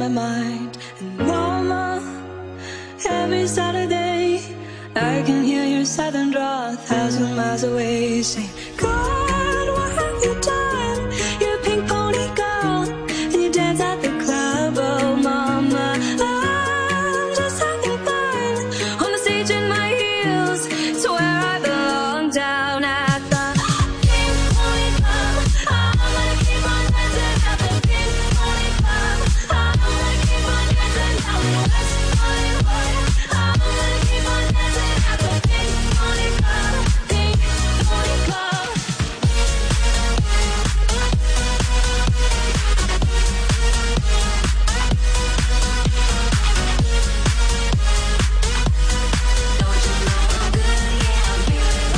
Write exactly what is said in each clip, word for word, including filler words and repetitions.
mind. And mama, every Saturday I can hear your southern draw a thousand miles away, saying, God, what have you done? You're a pink pony girl, and you dance at the club. Oh mama, I'm just having fun on the stage in my heels. It's where I belong, down at the pink pony club. I'm gonna keep on dancing at the pink pony club. I'm gonna keep on dancing down in West Hollywood. I'm gonna keep on dancing at the pink pony club, pink pony club. Don't you know I'm good? Yeah, I'm feeling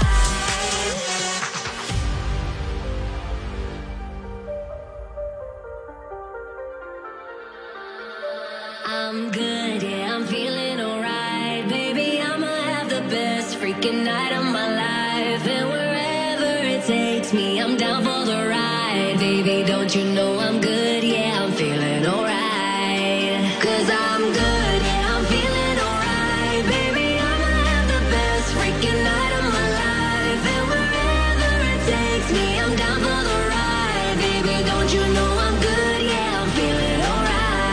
alright. I'm good, yeah, I'm feeling alright. Baby, I'ma have the best freaking night of my life. And wherever it takes me, I'm down for the ride. Baby, don't you know I'm good? Yeah, I'm feeling alright. Cause I'm good, yeah, I'm feeling alright. Baby, I'ma have the best freaking night of my life. And wherever it takes me, I'm down for the ride. Baby, don't you know I'm good? Yeah, I'm feeling alright.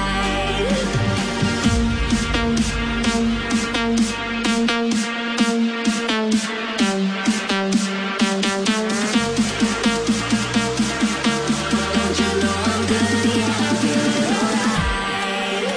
Don't you know I'm good? Yeah, I'm feeling alright.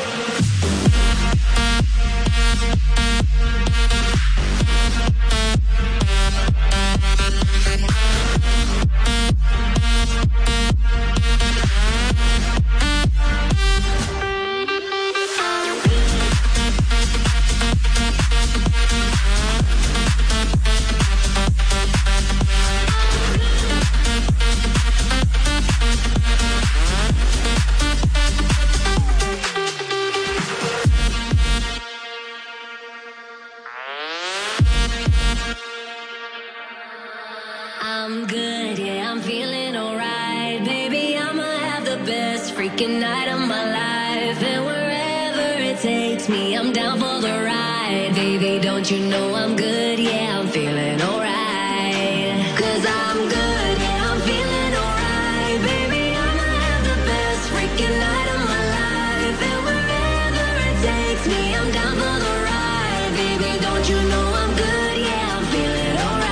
I'm good, yeah, I'm feeling alright. Baby, I'ma have the best freaking night of my life. And wherever it takes me, I'm down for the ride. Baby, don't you know I'm good? Yeah, I'm feeling alright. Cause I'm good, yeah, I'm feeling alright. Baby, I'ma have the best freaking night of my life. And wherever it takes me, I'm down for the ride. Baby, don't you know I'm good? Yeah, I'm feeling alright.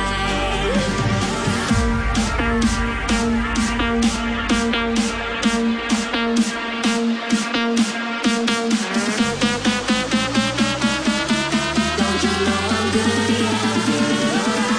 Don't you know I'm good? Yeah, I'm feeling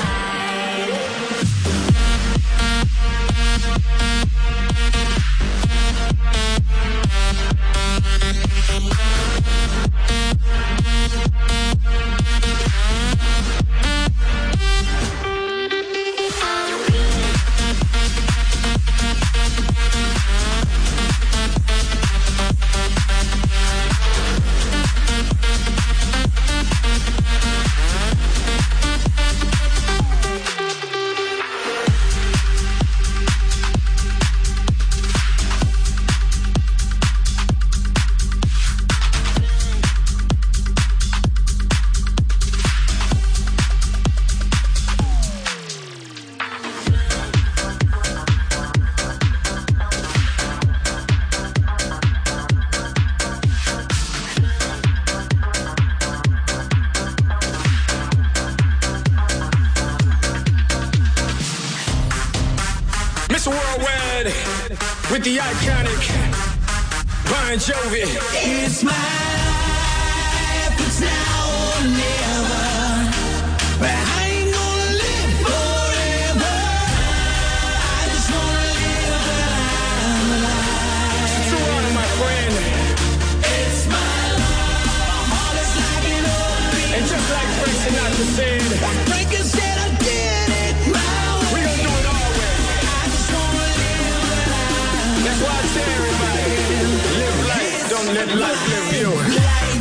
Mister Worldwide with the iconic Bon Jovi. It's my life, it's now or never. But I ain't gonna live forever. I just wanna live while I'm alive. Toronto, my friend. It's my love, my heart is like an open. And just like Frank Sinatra said, Frankie said I did it my way. we gon' do it our way. I just wanna live while I'm That's why I tell everybody, live life, don't let life live you. alive.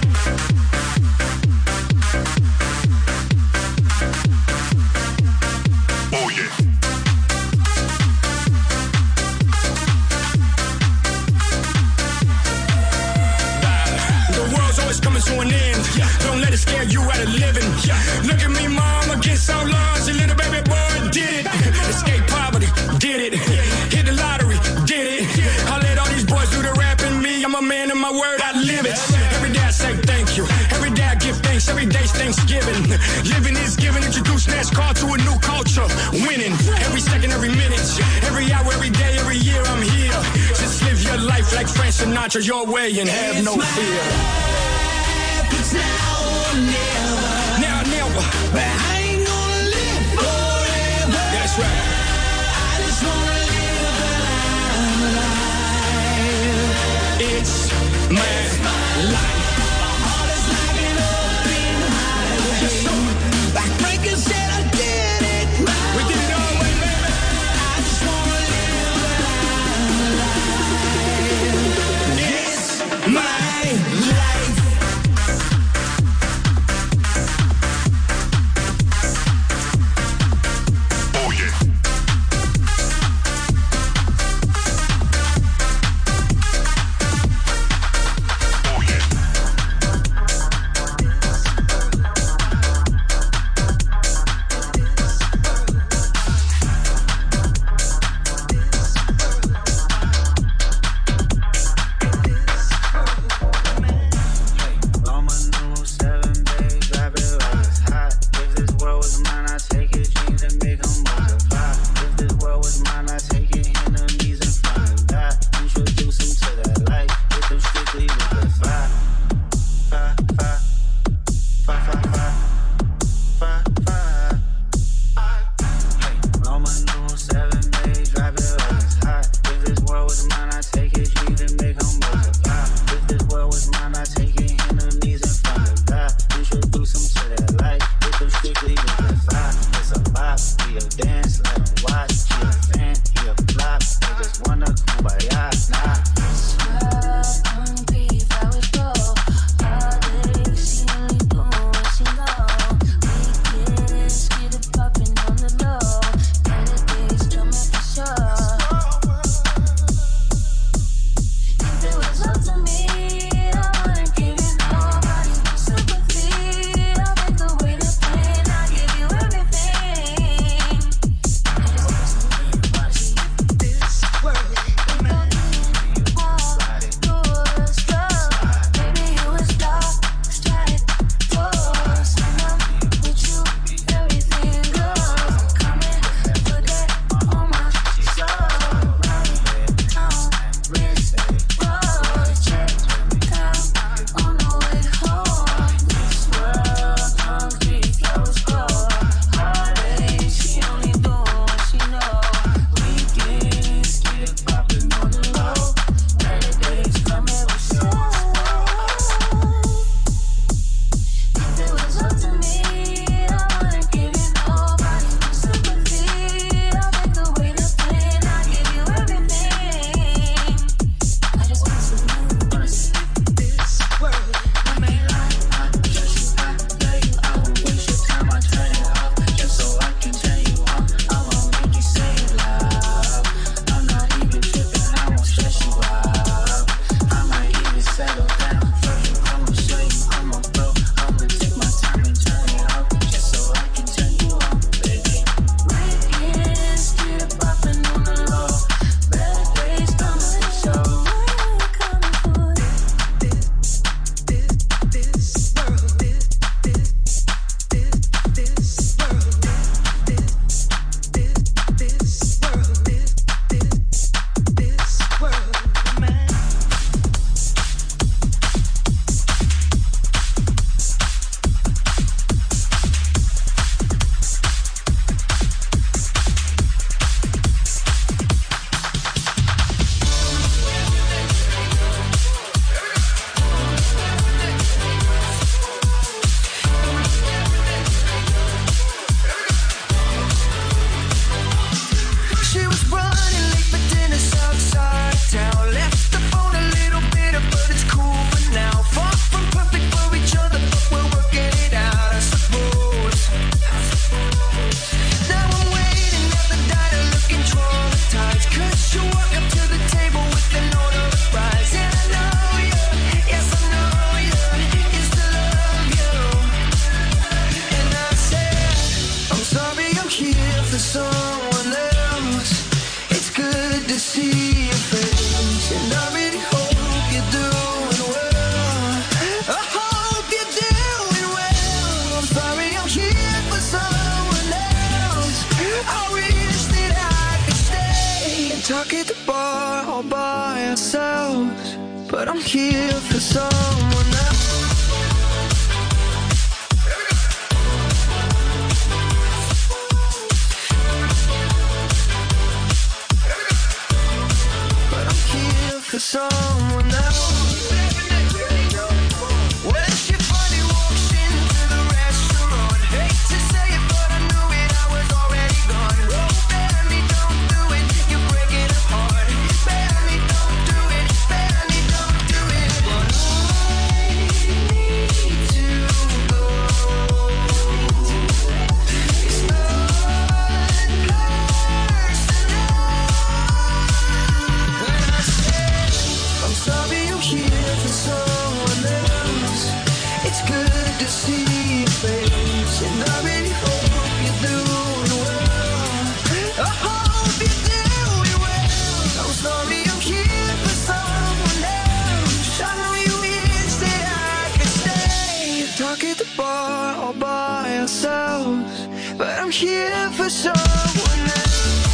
Oh yeah. Thanksgiving. Living is giving, introduce NASCAR to a new culture. Winning every second, every minute, every hour, every day, every year I'm here. Just live your life like Frank Sinatra your way and have no fear. It's now or never. Now, never. But I ain't gonna live forever. That's right. I just wanna live while I'm alive. It's my, it's my life. My heart is like an open highway. Yes, sir. Like Frankie said, I did it right. We did it all way, baby. I just wanna live while I'm alive. It's my life. Oh yeah. Oh yeah. talk at the bar all by ourselves, but I'm here for someone else. But I'm here for someone else. When she finally walks into the restaurant, hate to say it, but I knew it, I was already gone. Oh, Benny, don't do it, you're breaking her heart. Benny, don't do it, Benny, don't do it. But I need to go. It's not personal. When I said, I'm sorry you're here for someone else, it's good to see your face, and I really hope you're doing well. I hope you're doing well. I'm sorry I'm here for someone else. I know you wish that I could stay, talk at the bar all by ourselves, but I'm here for someone else.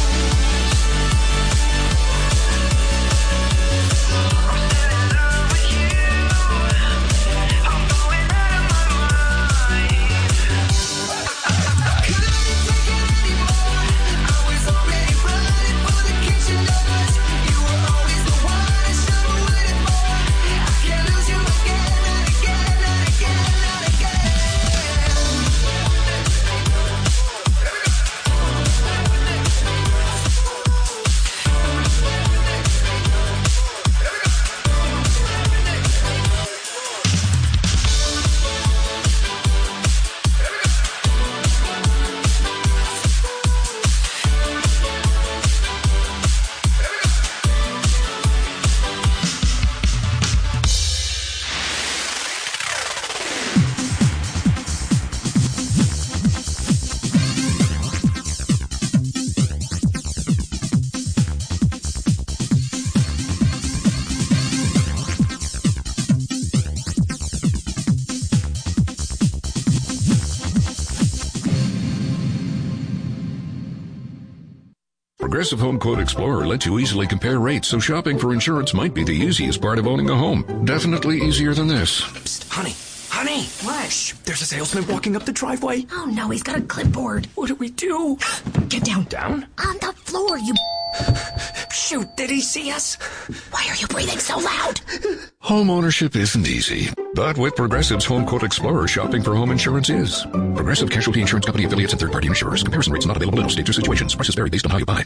Progressive Home Quote Explorer lets you easily compare rates, so shopping for insurance might be the easiest part of owning a home. Definitely easier than this. Psst, honey, honey. What? Shh, there's a salesman walking up the driveway. Oh no, he's got a clipboard. What do we do? Get down. Down? On the floor, you... Shoot, did he see us? Why are you breathing so loud? Home ownership isn't easy, but with Progressive's Home Quote Explorer, shopping for home insurance is. Progressive Casualty Insurance Company affiliates and third-party insurers. Comparison rates not available in all states or situations. Prices vary based on how you buy.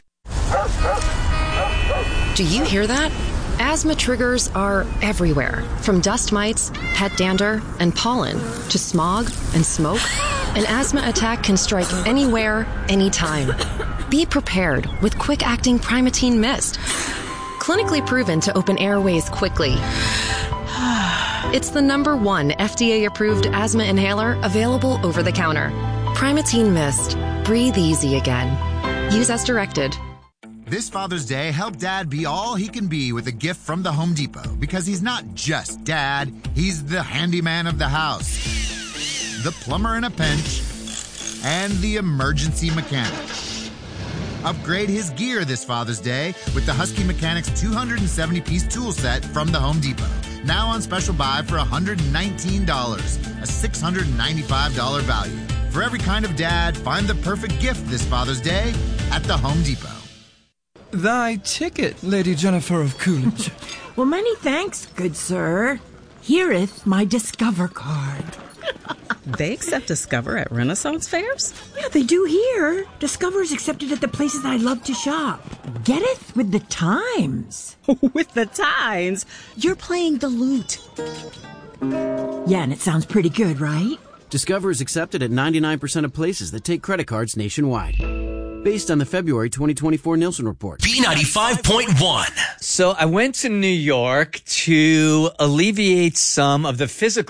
Do you hear that? Asthma triggers are everywhere, from dust mites, pet dander, and pollen, to smog and smoke. An asthma attack can strike anywhere, anytime. Be prepared with quick-acting Primatene Mist. Clinically proven to open airways quickly. It's the number one F D A-approved asthma inhaler available over the counter. Primatene Mist. Breathe easy again. Use as directed. This Father's Day, help Dad be all he can be with a gift from the Home Depot, because he's not just Dad, he's the handyman of the house, the plumber in a pinch, and the emergency mechanic. Upgrade his gear this Father's Day with the Husky Mechanics two hundred seventy piece tool set from the Home Depot. Now on special buy for one hundred nineteen dollars, a six hundred ninety-five dollars value. For every kind of dad, find the perfect gift this Father's Day at the Home Depot. Thy ticket, Lady Jennifer of Coolidge. Well, many thanks, good sir. Hereeth my Discover card. They accept Discover at Renaissance fairs? Yeah, they do here. Discover is accepted at the places I love to shop. Getteth with the times. With the times? You're playing the lute. Yeah, and it sounds pretty good, right? Discover is accepted at ninety-nine percent of places that take credit cards nationwide. Based on the February twenty twenty-four Nielsen report. B ninety-five point one. So I went to New York to alleviate some of the physical